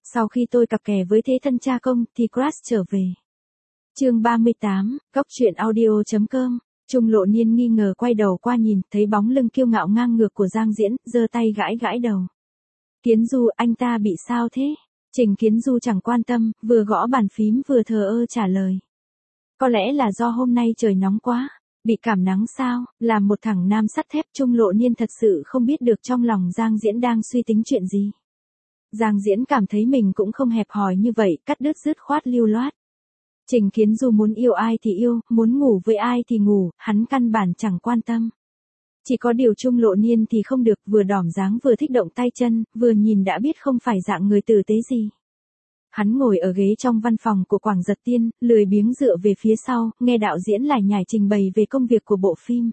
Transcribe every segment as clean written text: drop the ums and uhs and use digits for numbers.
Sau khi tôi cặp kè với thế thân cha công thì crush trở về. Chương 38, Góc truyện audio.com. Trung Lộ Niên nghi ngờ quay đầu qua nhìn, thấy bóng lưng kiêu ngạo ngang ngược của Giang Diễn, giơ tay gãi gãi đầu. Kiến Du, anh ta bị sao thế? Trình Kiến Du chẳng quan tâm, vừa gõ bàn phím vừa thờ ơ trả lời. Có lẽ là do hôm nay trời nóng quá, bị cảm nắng sao? Làm một thằng nam sắt thép, Trung Lộ Niên thật sự không biết được trong lòng Giang Diễn đang suy tính chuyện gì. Giang Diễn cảm thấy mình cũng không hẹp hòi như vậy, cắt đứt dứt khoát lưu loát. Trình Kiến Du muốn yêu ai thì yêu, muốn ngủ với ai thì ngủ, hắn căn bản chẳng quan tâm. Chỉ có điều Trung Lộ Niên thì không được, vừa đỏm dáng vừa thích động tay chân, vừa nhìn đã biết không phải dạng người tử tế gì. Hắn ngồi ở ghế trong văn phòng của Quảng Giật Tiên, lười biếng dựa về phía sau, nghe đạo diễn lải nhải trình bày về công việc của bộ phim.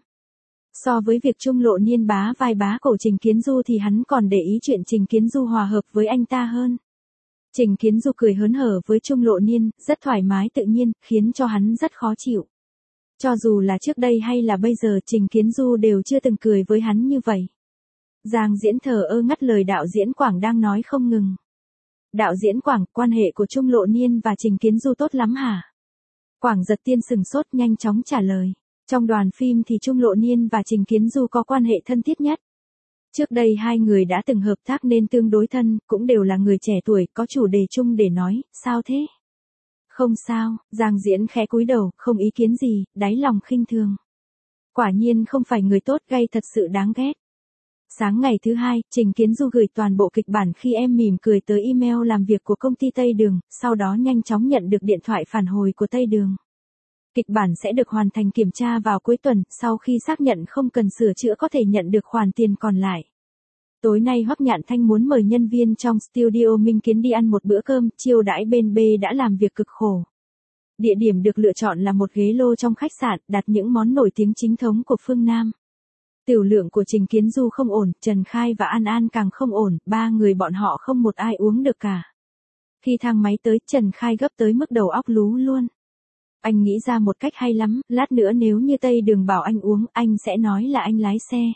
So với việc Trung Lộ Niên bá vai bá cổ Trình Kiến Du thì hắn còn để ý chuyện Trình Kiến Du hòa hợp với anh ta hơn. Trình Kiến Du cười hớn hở với Trung Lộ Niên, rất thoải mái tự nhiên, khiến cho hắn rất khó chịu. Cho dù là trước đây hay là bây giờ Trình Kiến Du đều chưa từng cười với hắn như vậy. Giang Diễn thờ ơ ngắt lời đạo diễn Quảng đang nói không ngừng. Đạo diễn Quảng, quan hệ của Trung Lộ Niên và Trình Kiến Du tốt lắm hả? Quảng Giật Tiên sừng sốt nhanh chóng trả lời. Trong đoàn phim thì Trung Lộ Niên và Trình Kiến Du có quan hệ thân thiết nhất. Trước đây hai người đã từng hợp tác nên tương đối thân, cũng đều là người trẻ tuổi, có chủ đề chung để nói, sao thế? Không sao, Giang Diễn khẽ cúi đầu, không ý kiến gì, đáy lòng khinh thường. Quả nhiên không phải người tốt, gay thật sự đáng ghét. Sáng ngày thứ hai, Trình Kiến Du gửi toàn bộ kịch bản khi em mỉm cười tới email làm việc của công ty Tây Đường, sau đó nhanh chóng nhận được điện thoại phản hồi của Tây Đường. Kịch bản sẽ được hoàn thành kiểm tra vào cuối tuần, sau khi xác nhận không cần sửa chữa có thể nhận được khoản tiền còn lại. Tối nay Hoắc Nhạn Thanh muốn mời nhân viên trong studio Minh Kiến đi ăn một bữa cơm, chiêu đãi bên B đã làm việc cực khổ. Địa điểm được lựa chọn là một ghế lô trong khách sạn, đặt những món nổi tiếng chính thống của phương Nam. Tiểu lượng của Trình Kiến Du không ổn, Trần Khai và An An càng không ổn, ba người bọn họ không một ai uống được cả. Khi thang máy tới, Trần Khai gấp tới mức đầu óc lú luôn. Anh nghĩ ra một cách hay lắm, lát nữa nếu như Tây Đường bảo anh uống, anh sẽ nói là anh lái xe.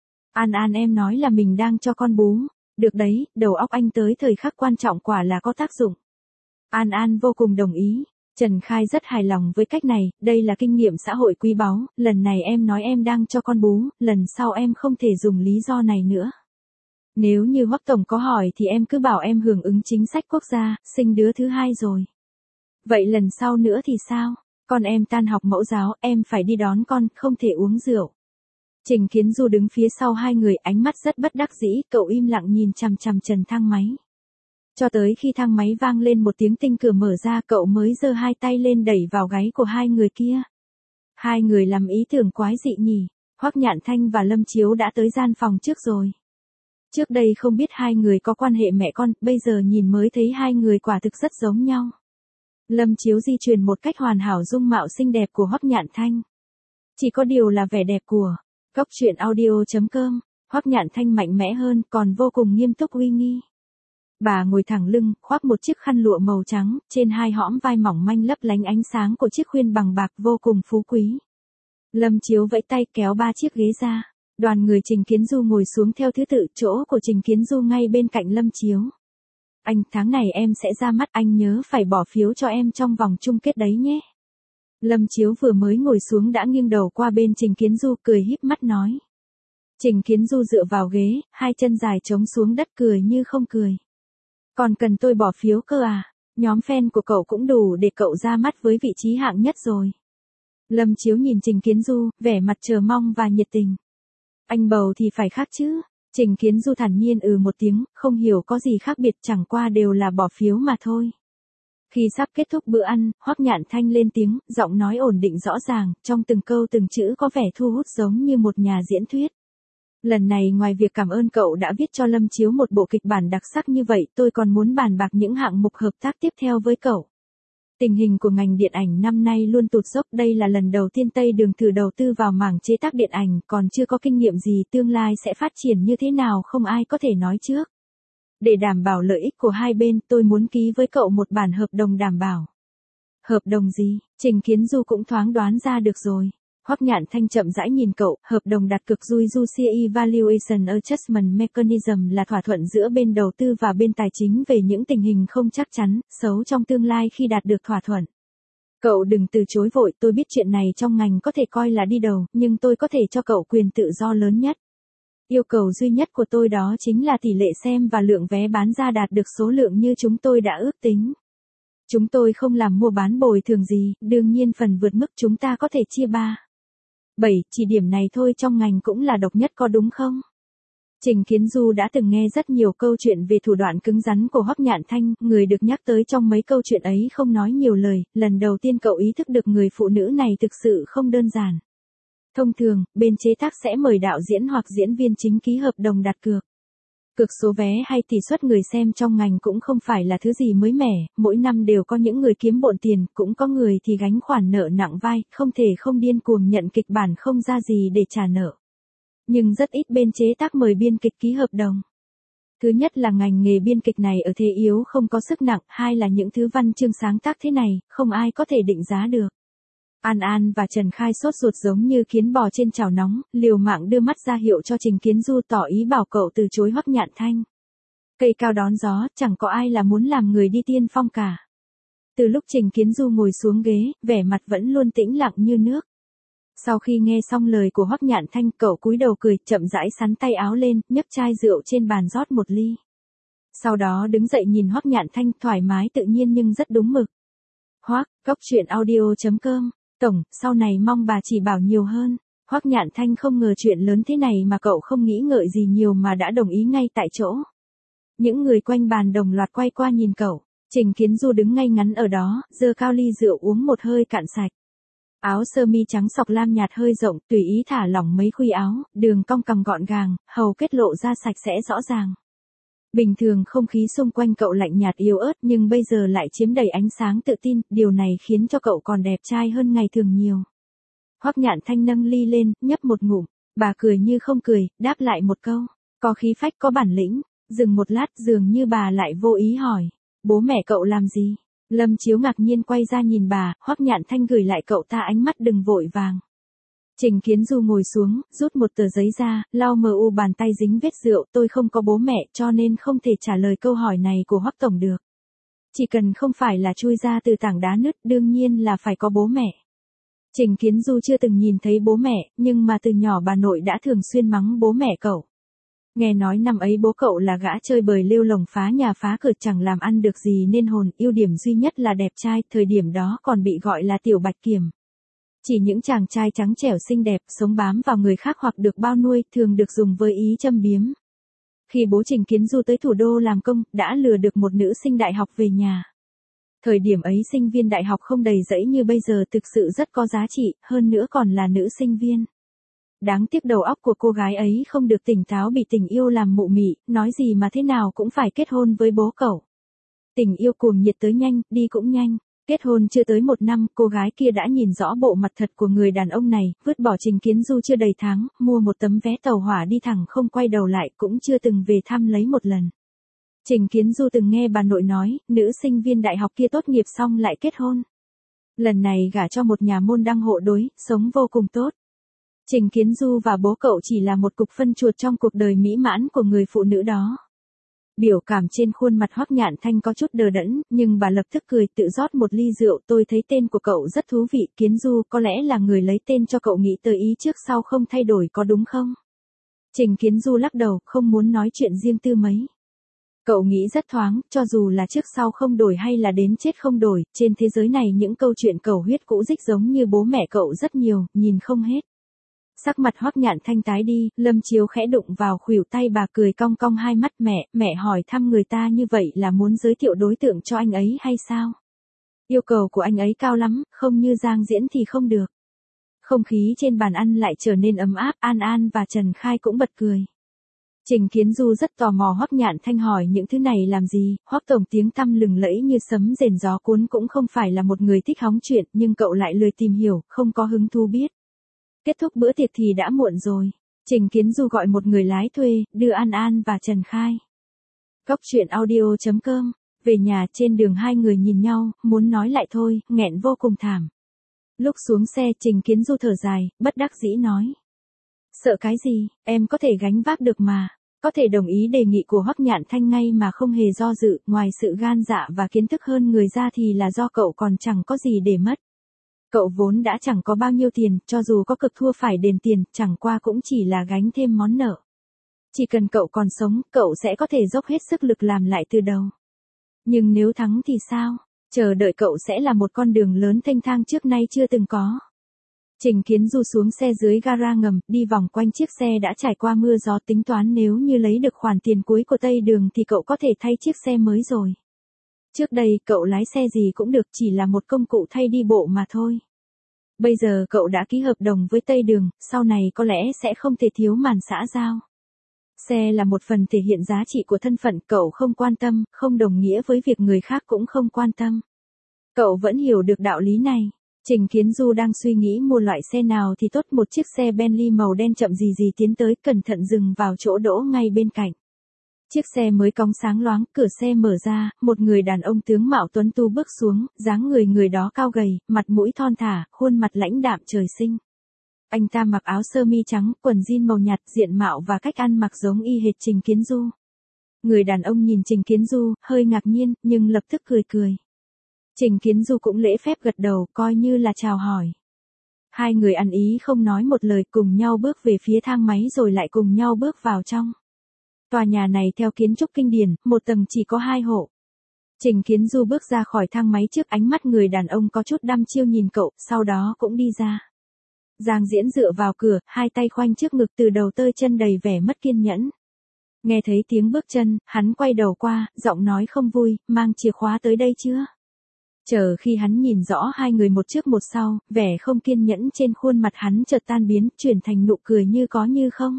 An An em nói là mình đang cho con bú. Được đấy, đầu óc anh tới thời khắc quan trọng quả là có tác dụng. An An vô cùng đồng ý. Trần Khai rất hài lòng với cách này, đây là kinh nghiệm xã hội quý báu, lần này em nói em đang cho con bú, lần sau em không thể dùng lý do này nữa. Nếu như Hoắc Tổng có hỏi thì em cứ bảo em hưởng ứng chính sách quốc gia, sinh đứa thứ hai rồi. Vậy lần sau nữa thì sao? Con em tan học mẫu giáo, em phải đi đón con, không thể uống rượu. Trình Kiến Du đứng phía sau hai người, ánh mắt rất bất đắc dĩ, cậu im lặng nhìn chằm chằm trần thang máy. Cho tới khi thang máy vang lên một tiếng tinh cửa mở ra, cậu mới giơ hai tay lên đẩy vào gáy của hai người kia. Hai người làm ý tưởng quái dị nhỉ, Hoắc Nhạn Thanh và Lâm Chiếu đã tới gian phòng trước rồi. Trước đây không biết hai người có quan hệ mẹ con, bây giờ nhìn mới thấy hai người quả thực rất giống nhau. Lâm Chiếu di truyền một cách hoàn hảo dung mạo xinh đẹp của Hoắc Nhạn Thanh. Chỉ có điều là vẻ đẹp của Góc truyện audio.com, Hoắc Nhạn Thanh mạnh mẽ hơn, còn vô cùng nghiêm túc uy nghi. Bà ngồi thẳng lưng, khoác một chiếc khăn lụa màu trắng, trên hai hõm vai mỏng manh lấp lánh ánh sáng của chiếc khuyên bằng bạc vô cùng phú quý. Lâm Chiếu vẫy tay kéo ba chiếc ghế ra. Đoàn người Trình Kiến Du ngồi xuống theo thứ tự, chỗ của Trình Kiến Du ngay bên cạnh Lâm Chiếu. Anh, tháng này em sẽ ra mắt, anh nhớ phải bỏ phiếu cho em trong vòng chung kết đấy nhé. Lâm Chiếu vừa mới ngồi xuống đã nghiêng đầu qua bên Trình Kiến Du cười híp mắt nói. Trình Kiến Du dựa vào ghế, hai chân dài trống xuống đất cười như không cười. Còn cần tôi bỏ phiếu cơ à? Nhóm fan của cậu cũng đủ để cậu ra mắt với vị trí hạng nhất rồi. Lâm Chiếu nhìn Trình Kiến Du, vẻ mặt chờ mong và nhiệt tình. Anh bầu thì phải khác chứ. Trình Kiến Du thản nhiên một tiếng, không hiểu có gì khác biệt, chẳng qua đều là bỏ phiếu mà thôi. Khi sắp kết thúc bữa ăn, Hoắc Nhạn Thanh lên tiếng, giọng nói ổn định rõ ràng, trong từng câu từng chữ có vẻ thu hút giống như một nhà diễn thuyết. Lần này ngoài việc cảm ơn cậu đã viết cho Lâm Chiếu một bộ kịch bản đặc sắc như vậy, tôi còn muốn bàn bạc những hạng mục hợp tác tiếp theo với cậu. Tình hình của ngành điện ảnh năm nay luôn tụt dốc, đây là lần đầu tiên Tây Đường thử đầu tư vào mảng chế tác điện ảnh, còn chưa có kinh nghiệm gì, tương lai sẽ phát triển như thế nào không ai có thể nói trước. Để đảm bảo lợi ích của hai bên, tôi muốn ký với cậu một bản hợp đồng đảm bảo. Hợp đồng gì? Trình Kiến Du cũng thoáng đoán ra được rồi. Hoắc Nhạn Thanh chậm rãi nhìn cậu, hợp đồng đặt cược Fiduciary Valuation Adjustment Mechanism là thỏa thuận giữa bên đầu tư và bên tài chính về những tình hình không chắc chắn, xấu trong tương lai khi đạt được thỏa thuận. Cậu đừng từ chối vội, tôi biết chuyện này trong ngành có thể coi là đi đầu, nhưng tôi có thể cho cậu quyền tự do lớn nhất. Yêu cầu duy nhất của tôi đó chính là tỷ lệ xem và lượng vé bán ra đạt được số lượng như chúng tôi đã ước tính. Chúng tôi không làm mua bán bồi thường gì, đương nhiên phần vượt mức chúng ta có thể chia 7, chỉ điểm này thôi trong ngành cũng là độc nhất có đúng không? Trình Kiến Du đã từng nghe rất nhiều câu chuyện về thủ đoạn cứng rắn của Hoắc Nhạn Thanh, người được nhắc tới trong mấy câu chuyện ấy không nói nhiều lời, lần đầu tiên cậu ý thức được người phụ nữ này thực sự không đơn giản. Thông thường, bên chế tác sẽ mời đạo diễn hoặc diễn viên chính ký hợp đồng đặt cược. Cược số vé hay tỷ suất người xem trong ngành cũng không phải là thứ gì mới mẻ, mỗi năm đều có những người kiếm bộn tiền, cũng có người thì gánh khoản nợ nặng vai, không thể không điên cuồng nhận kịch bản không ra gì để trả nợ. Nhưng rất ít bên chế tác mời biên kịch ký hợp đồng. Thứ nhất là ngành nghề biên kịch này ở thế yếu không có sức nặng, hai là những thứ văn chương sáng tác thế này, không ai có thể định giá được. An và Trần Khai sốt ruột giống như kiến bò trên chảo nóng, liều mạng đưa mắt ra hiệu cho Trình Kiến Du tỏ ý bảo cậu từ chối Hoắc Nhạn Thanh. Cây cao đón gió, chẳng có ai là muốn làm người đi tiên phong cả. Từ lúc Trình Kiến Du ngồi xuống ghế, vẻ mặt vẫn luôn tĩnh lặng như nước. Sau khi nghe xong lời của Hoắc Nhạn Thanh, cậu cúi đầu cười, chậm rãi xắn tay áo lên, nhấc chai rượu trên bàn rót một ly. Sau đó đứng dậy nhìn Hoắc Nhạn Thanh, thoải mái tự nhiên nhưng rất đúng mực. Hoắc, goctruyện.audio.com, tổng, sau này mong bà chỉ bảo nhiều hơn. Hoắc Nhạn Thanh không ngờ chuyện lớn thế này mà cậu không nghĩ ngợi gì nhiều mà đã đồng ý ngay tại chỗ. Những người quanh bàn đồng loạt quay qua nhìn cậu. Trình Kiến Du đứng ngay ngắn ở đó, giơ cao ly rượu uống một hơi cạn sạch. Áo sơ mi trắng sọc lam nhạt hơi rộng, tùy ý thả lỏng mấy khuy áo, đường cong cằm gọn gàng, hầu kết lộ ra sạch sẽ rõ ràng. Bình thường không khí xung quanh cậu lạnh nhạt yếu ớt nhưng bây giờ lại chiếm đầy ánh sáng tự tin, điều này khiến cho cậu còn đẹp trai hơn ngày thường nhiều. Hoắc Nhạn Thanh nâng ly lên, nhấp một ngụm, bà cười như không cười, đáp lại một câu, có khí phách có bản lĩnh, dừng một lát dường như bà lại vô ý hỏi, bố mẹ cậu làm gì? Lâm Chiếu ngạc nhiên quay ra nhìn bà, Hoắc Nhạn Thanh gửi lại cậu ta ánh mắt đừng vội vàng. Trình Kiến Du ngồi xuống, rút một tờ giấy ra, lau mờ u bàn tay dính vết rượu, tôi không có bố mẹ cho nên không thể trả lời câu hỏi này của Hoắc Tổng được. Chỉ cần không phải là chui ra từ tảng đá nứt, đương nhiên là phải có bố mẹ. Trình Kiến Du chưa từng nhìn thấy bố mẹ, nhưng mà từ nhỏ bà nội đã thường xuyên mắng bố mẹ cậu. Nghe nói năm ấy bố cậu là gã chơi bời lêu lồng phá nhà phá cửa chẳng làm ăn được gì nên hồn, ưu điểm duy nhất là đẹp trai, thời điểm đó còn bị gọi là tiểu bạch kiểm. Chỉ những chàng trai trắng trẻo xinh đẹp, sống bám vào người khác hoặc được bao nuôi, thường được dùng với ý châm biếm. Khi bố Trình Kiến Du tới thủ đô làm công, đã lừa được một nữ sinh đại học về nhà. Thời điểm ấy sinh viên đại học không đầy rẫy như bây giờ thực sự rất có giá trị, hơn nữa còn là nữ sinh viên. Đáng tiếc đầu óc của cô gái ấy không được tỉnh táo bị tình yêu làm mụ mị, nói gì mà thế nào cũng phải kết hôn với bố cậu. Tình yêu cuồng nhiệt tới nhanh, đi cũng nhanh. Kết hôn chưa tới 1 năm, cô gái kia đã nhìn rõ bộ mặt thật của người đàn ông này, vứt bỏ Trình Kiến Du chưa đầy tháng, mua một tấm vé tàu hỏa đi thẳng không quay đầu lại, cũng chưa từng về thăm lấy một lần. Trình Kiến Du từng nghe bà nội nói, nữ sinh viên đại học kia tốt nghiệp xong lại kết hôn. Lần này gả cho một nhà môn đăng hộ đối, sống vô cùng tốt. Trình Kiến Du và bố cậu chỉ là một cục phân chuột trong cuộc đời mỹ mãn của người phụ nữ đó. Biểu cảm trên khuôn mặt Hoắc Nhạn Thanh có chút đờ đẫn, nhưng bà lập tức cười tự rót một ly rượu, tôi thấy tên của cậu rất thú vị, Kiến Du có lẽ là người lấy tên cho cậu nghĩ tới ý trước sau không thay đổi có đúng không? Trình Kiến Du lắc đầu, không muốn nói chuyện riêng tư mấy. Cậu nghĩ rất thoáng, cho dù là trước sau không đổi hay là đến chết không đổi, trên thế giới này những câu chuyện cầu huyết cũ dích giống như bố mẹ cậu rất nhiều, nhìn không hết. Sắc mặt Hoắc Nhạn Thanh tái đi, Lâm Chiếu khẽ đụng vào khuỷu tay bà cười cong cong hai mắt, mẹ hỏi thăm người ta như vậy là muốn giới thiệu đối tượng cho anh ấy hay sao? Yêu cầu của anh ấy cao lắm, không như Giang Diễn thì không được. Không khí trên bàn ăn lại trở nên ấm áp, An và Trần Khai cũng bật cười. Trình Kiến Du rất tò mò Hoắc Nhạn Thanh hỏi những thứ này làm gì, Hoắc Tổng tiếng tăm lừng lẫy như sấm rền gió cuốn cũng không phải là một người thích hóng chuyện, nhưng cậu lại lười tìm hiểu, không có hứng thú biết. Kết thúc bữa tiệc thì đã muộn rồi. Trình Kiến Du gọi một người lái thuê, đưa An và Trần Khai. Goctruyện.audio.com. Về nhà trên đường hai người nhìn nhau, muốn nói lại thôi, nghẹn vô cùng thảm. Lúc xuống xe Trình Kiến Du thở dài, bất đắc dĩ nói. Sợ cái gì, em có thể gánh vác được mà. Có thể đồng ý đề nghị của Hoắc Nhạn Thanh ngay mà không hề do dự, ngoài sự gan dạ và kiến thức hơn người ra thì là do cậu còn chẳng có gì để mất. Cậu vốn đã chẳng có bao nhiêu tiền, cho dù có cực thua phải đền tiền, chẳng qua cũng chỉ là gánh thêm món nợ. Chỉ cần cậu còn sống, cậu sẽ có thể dốc hết sức lực làm lại từ đầu. Nhưng nếu thắng thì sao? Chờ đợi cậu sẽ là một con đường lớn thênh thang trước nay chưa từng có. Trình Kiến Du xuống xe dưới gara ngầm, đi vòng quanh chiếc xe đã trải qua mưa gió, tính toán nếu như lấy được khoản tiền cuối của Tây Đường thì cậu có thể thay chiếc xe mới rồi. Trước đây cậu lái xe gì cũng được, chỉ là một công cụ thay đi bộ mà thôi. Bây giờ cậu đã ký hợp đồng với Tây Đường, sau này có lẽ sẽ không thể thiếu màn xã giao. Xe là một phần thể hiện giá trị của thân phận, cậu không quan tâm, không đồng nghĩa với việc người khác cũng không quan tâm. Cậu vẫn hiểu được đạo lý này. Trình Kiến Du đang suy nghĩ mua loại xe nào thì tốt, một chiếc xe Bentley màu đen chậm rì rì tiến tới, cẩn thận dừng vào chỗ đỗ ngay bên cạnh. Chiếc xe mới cong sáng loáng, cửa xe mở ra, một người đàn ông tướng mạo tuấn tu bước xuống, dáng người đó cao gầy, mặt mũi thon thả, khuôn mặt lãnh đạm trời sinh. Anh ta mặc áo sơ mi trắng, quần jean màu nhạt, diện mạo và cách ăn mặc giống y hệt Trình Kiến Du. Người đàn ông nhìn Trình Kiến Du, hơi ngạc nhiên, nhưng lập tức cười cười. Trình Kiến Du cũng lễ phép gật đầu, coi như là chào hỏi. Hai người ăn ý không nói một lời, cùng nhau bước về phía thang máy rồi lại cùng nhau bước vào trong. Tòa nhà này theo kiến trúc kinh điển, một tầng chỉ có 2 hộ. Trình Kiến Du bước ra khỏi thang máy trước, ánh mắt người đàn ông có chút đăm chiêu nhìn cậu, sau đó cũng đi ra. Giang Diễn dựa vào cửa, hai tay khoanh trước ngực, từ đầu tới chân đầy vẻ mất kiên nhẫn. Nghe thấy tiếng bước chân, hắn quay đầu qua, giọng nói không vui, mang chìa khóa tới đây chưa? Chờ khi hắn nhìn rõ hai người một trước một sau, vẻ không kiên nhẫn trên khuôn mặt hắn chợt tan biến, chuyển thành nụ cười như có như không.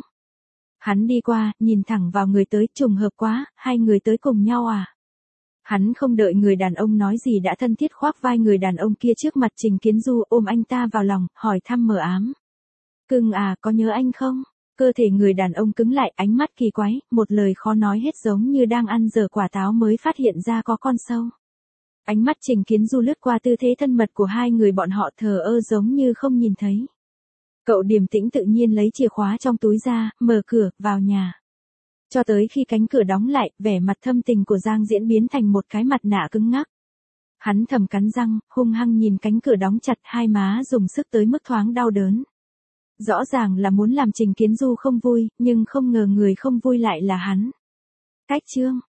Hắn đi qua, nhìn thẳng vào người tới, trùng hợp quá, hai người tới cùng nhau à? Hắn không đợi người đàn ông nói gì đã thân thiết khoác vai người đàn ông kia trước mặt Trình Kiến Du, ôm anh ta vào lòng, hỏi thăm mờ ám. Cưng à, có nhớ anh không? Cơ thể người đàn ông cứng lại, ánh mắt kỳ quái, một lời khó nói hết, giống như đang ăn dở quả táo mới phát hiện ra có con sâu. Ánh mắt Trình Kiến Du lướt qua tư thế thân mật của hai người bọn họ, thờ ơ giống như không nhìn thấy. Cậu điềm tĩnh tự nhiên lấy chìa khóa trong túi ra, mở cửa, vào nhà. Cho tới khi cánh cửa đóng lại, vẻ mặt thâm tình của Giang Diễn biến thành một cái mặt nạ cứng ngắc. Hắn thầm cắn răng, hung hăng nhìn cánh cửa đóng chặt, hai má dùng sức tới mức thoáng đau đớn. Rõ ràng là muốn làm Trình Kiến Du không vui, nhưng không ngờ người không vui lại là hắn. Cách chương